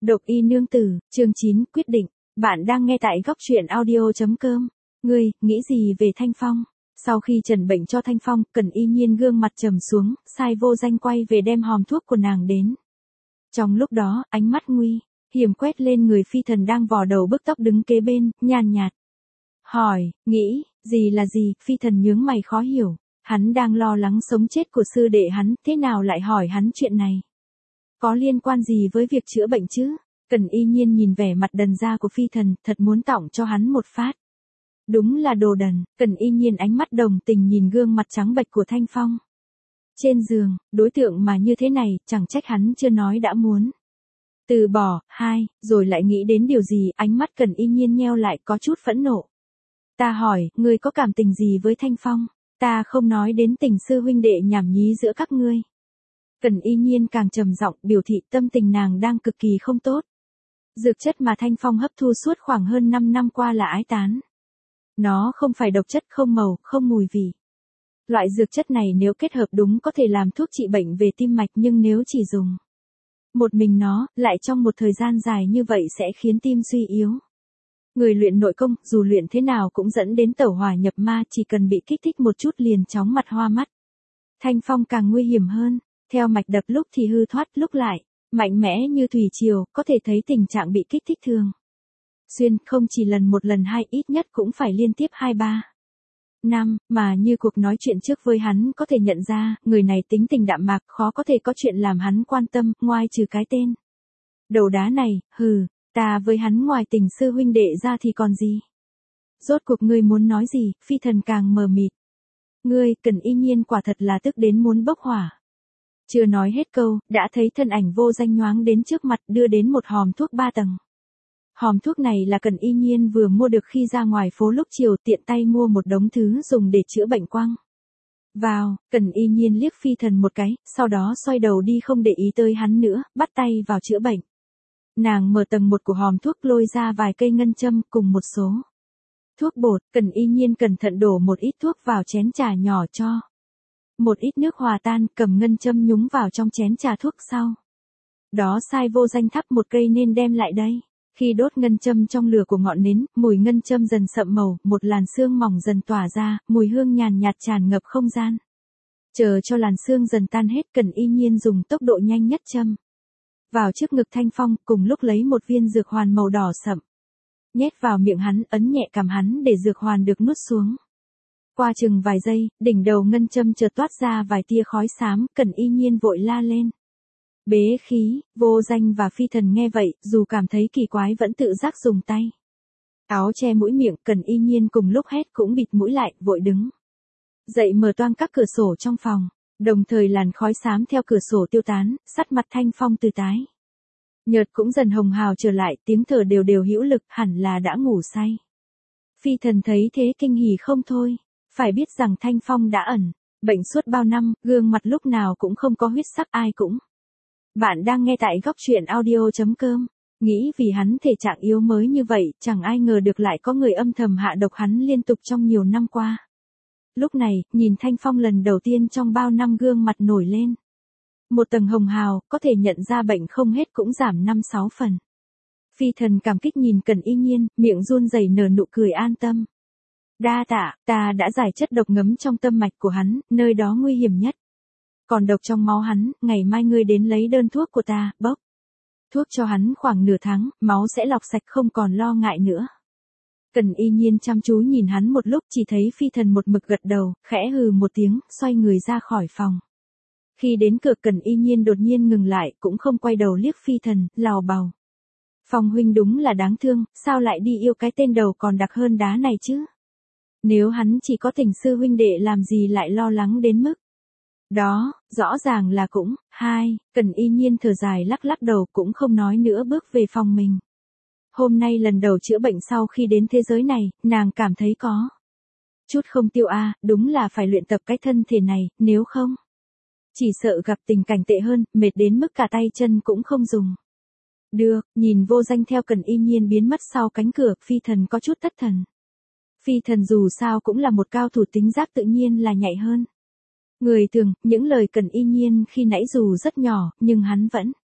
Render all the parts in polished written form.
Độc y nương tử, chương 9, quyết định. Bạn đang nghe tại góc truyện audio.com. Ngươi, nghĩ gì về Thanh Phong? Sau khi trần bệnh cho Thanh Phong, Cẩn Y Nhiên gương mặt trầm xuống, sai Vô Danh quay về đem hòm thuốc của nàng đến. Trong lúc đó, ánh mắt nguy hiểm quét lên người Phi Thần đang vò đầu bức tóc đứng kế bên, nhàn nhạt. Hỏi, nghĩ, gì là gì? Phi Thần nhướng mày khó hiểu. Hắn đang lo lắng sống chết của sư đệ hắn, thế nào lại hỏi hắn chuyện này? Có liên quan gì với việc chữa bệnh chứ? Cẩn Y Nhiên nhìn vẻ mặt đần ra của Phi Thần, thật muốn tỏng cho hắn một phát. Đúng là đồ đần. Cẩn Y Nhiên ánh mắt đồng tình nhìn gương mặt trắng bệch của Thanh Phong. Trên giường, đối tượng mà như thế này, chẳng trách hắn chưa nói đã muốn từ bỏ. Rồi lại nghĩ đến điều gì, ánh mắt Cẩn Y Nhiên nheo lại có chút phẫn nộ. Ta hỏi, ngươi có cảm tình gì với Thanh Phong? Ta không nói đến tình sư huynh đệ nhảm nhí giữa các ngươi. Cẩn Y Nhiên càng trầm giọng biểu thị tâm tình nàng đang cực kỳ không tốt. Dược chất mà Thanh Phong hấp thu suốt khoảng hơn 5 năm qua là ái tán. Nó không phải độc chất, không màu, không mùi vị. Loại dược chất này nếu kết hợp đúng có thể làm thuốc trị bệnh về tim mạch, nhưng nếu chỉ dùng một mình nó, lại trong một thời gian dài như vậy sẽ khiến tim suy yếu. Người luyện nội công, dù luyện thế nào cũng dẫn đến tẩu hỏa nhập ma, chỉ cần bị kích thích một chút liền chóng mặt hoa mắt. Thanh Phong càng nguy hiểm hơn, theo mạch đập lúc thì hư thoát lúc lại, mạnh mẽ như thủy triều, có thể thấy tình trạng bị kích thích thường xuyên, không chỉ lần một lần hai, ít nhất cũng phải liên tiếp 2-3 năm, mà như cuộc nói chuyện trước với hắn có thể nhận ra, người này tính tình đạm mạc, khó có thể có chuyện làm hắn quan tâm, ngoài trừ cái tên đầu đá này. Ta với hắn ngoài tình sư huynh đệ ra thì còn gì? Rốt cuộc ngươi muốn nói gì? Phi Thần càng mờ mịt. Ngươi, Cẩn Y Nhiên quả thật là tức đến muốn bốc hỏa. Chưa nói hết câu, đã thấy thân ảnh Vô Danh nhoáng đến trước mặt, đưa đến một hòm thuốc 3 tầng. Hòm thuốc này là Cẩn Y Nhiên vừa mua được khi ra ngoài phố lúc chiều, tiện tay mua một đống thứ dùng để chữa bệnh quăng vào. Cẩn Y Nhiên liếc Phi Thần một cái, sau đó xoay đầu đi không để ý tới hắn nữa, bắt tay vào chữa bệnh. Nàng mở tầng 1 của hòm thuốc, lôi ra vài cây ngân châm cùng một số thuốc bột. Cẩn Y Nhiên cẩn thận đổ một ít thuốc vào chén trà nhỏ, cho một ít nước hòa tan, cầm ngân châm nhúng vào trong chén trà thuốc, sau đó sai Vô Danh thắp một cây nên đem lại đây. Khi đốt ngân châm trong lửa của ngọn nến, mùi ngân châm dần sậm màu, một làn sương mỏng dần tỏa ra, mùi hương nhàn nhạt tràn ngập không gian. Chờ cho làn sương dần tan hết, Cẩn Y Nhiên dùng tốc độ nhanh nhất châm vào trước ngực Thanh Phong, cùng lúc lấy một viên dược hoàn màu đỏ sậm nhét vào miệng hắn, ấn nhẹ cằm hắn để dược hoàn được nuốt xuống. Qua chừng vài giây, đỉnh đầu ngân châm chợt toát ra vài tia khói xám, Cẩn Y Nhiên vội la lên. Bế khí. Vô Danh và Phi Thần nghe vậy, dù cảm thấy kỳ quái vẫn tự giác dùng tay áo che mũi miệng. Cẩn Y Nhiên cùng lúc hét cũng bịt mũi lại, vội đứng dậy mở toang các cửa sổ trong phòng. Đồng thời làn khói xám theo cửa sổ tiêu tán, sắc mặt Thanh Phong từ tái nhợt cũng dần hồng hào trở lại, tiếng thở đều đều hữu lực, hẳn là đã ngủ say. Phi Thần thấy thế kinh hỉ không thôi, phải biết rằng Thanh Phong đã ẩn bệnh suốt bao năm, gương mặt lúc nào cũng không có huyết sắc, ai cũng. Bạn đang nghe tại góc truyện audio.com. Nghĩ vì hắn thể trạng yếu mới như vậy, chẳng ai ngờ được lại có người âm thầm hạ độc hắn liên tục trong nhiều năm qua. Lúc này, nhìn Thanh Phong lần đầu tiên trong bao năm, gương mặt nổi lên một tầng hồng hào, có thể nhận ra bệnh không hết cũng giảm 5-6 phần. Phi Thần cảm kích nhìn Cẩn Y Nhiên, miệng run rẩy nở nụ cười an tâm. Đa tạ, ta đã giải chất độc ngấm trong tâm mạch của hắn, nơi đó nguy hiểm nhất. Còn độc trong máu hắn, ngày mai ngươi đến lấy đơn thuốc của ta, bốc thuốc cho hắn khoảng nửa tháng, máu sẽ lọc sạch, không còn lo ngại nữa. Cẩn Y Nhiên chăm chú nhìn hắn một lúc, chỉ thấy Phi Thần một mực gật đầu, khẽ hừ một tiếng, xoay người ra khỏi phòng. Khi đến cửa, Cẩn Y Nhiên đột nhiên ngừng lại, cũng không quay đầu liếc Phi Thần, lào bào. Phong huynh đúng là đáng thương, sao lại đi yêu cái tên đầu còn đặc hơn đá này chứ? Nếu hắn chỉ có tình sư huynh đệ làm gì lại lo lắng đến mức đó, rõ ràng là cũng. Cẩn Y Nhiên thở dài lắc lắc đầu, cũng không nói nữa, bước về phòng mình. Hôm nay lần đầu chữa bệnh sau khi đến thế giới này, nàng cảm thấy có chút không tiêu đúng là phải luyện tập cái thân thể này, nếu không chỉ sợ gặp tình cảnh tệ hơn, mệt đến mức cả tay chân cũng không dùng được. Nhìn Vô Danh theo Cẩn Y Nhiên biến mất sau cánh cửa, Phi Thần có chút thất thần. Phi Thần dù sao cũng là một cao thủ, tính giác tự nhiên là nhạy hơn người thường. Những lời Cẩn Y Nhiên khi nãy dù rất nhỏ, nhưng hắn vẫn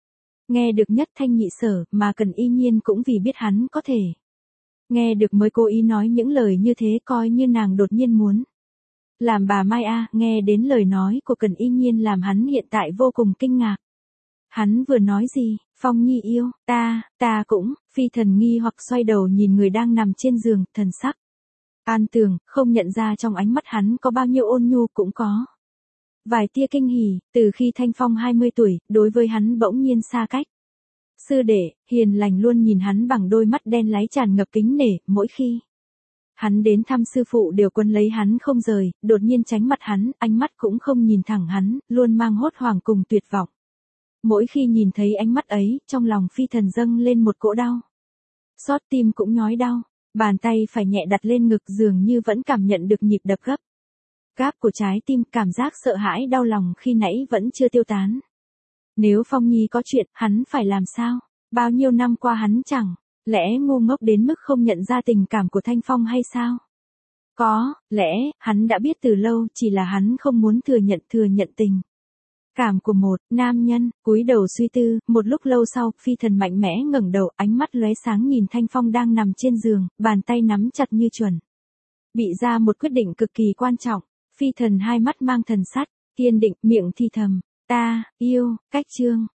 Nghe được nhất thanh nhị sở, mà Cần Y Nhiên cũng vì biết hắn có thể. Nghe được mới cố ý nói những lời như thế, coi như nàng đột nhiên muốn. Làm bà Mai nghe đến lời nói của Cần Y Nhiên làm hắn hiện tại vô cùng kinh ngạc. Hắn vừa nói gì, Phong Nhi yêu, ta cũng, Phi Thần nghi hoặc xoay đầu nhìn người đang nằm trên giường, thần sắc. An tường, không nhận ra trong ánh mắt hắn có bao nhiêu ôn nhu cũng có. Vài tia kinh hỉ, từ khi Thanh Phong 20 tuổi, đối với hắn bỗng nhiên xa cách. Sư đệ, hiền lành luôn nhìn hắn bằng đôi mắt đen láy tràn ngập kính nể, mỗi khi hắn đến thăm sư phụ đều quấn lấy hắn không rời, đột nhiên tránh mặt hắn, ánh mắt cũng không nhìn thẳng hắn, luôn mang hốt hoảng cùng tuyệt vọng. Mỗi khi nhìn thấy ánh mắt ấy, trong lòng Phi Thần dâng lên một cỗ đau. Xót tim cũng nhói đau, bàn tay phải nhẹ đặt lên ngực dường như vẫn cảm nhận được nhịp đập gấp gáp của trái tim, cảm giác sợ hãi đau lòng khi nãy vẫn chưa tiêu tán. Nếu Phong Nhi có chuyện, hắn phải làm sao? Bao nhiêu năm qua hắn chẳng lẽ ngu ngốc đến mức không nhận ra tình cảm của Thanh Phong hay sao? Có lẽ, hắn đã biết từ lâu, chỉ là hắn không muốn thừa nhận tình cảm của một nam nhân. Cúi đầu suy tư, một lúc lâu sau, Phi Thần mạnh mẽ ngẩng đầu, ánh mắt lóe sáng nhìn Thanh Phong đang nằm trên giường, bàn tay nắm chặt như chuẩn bị ra một quyết định cực kỳ quan trọng. Phi Thần hai mắt mang thần sắt, kiên định, miệng thì thầm, ta yêu, cách chương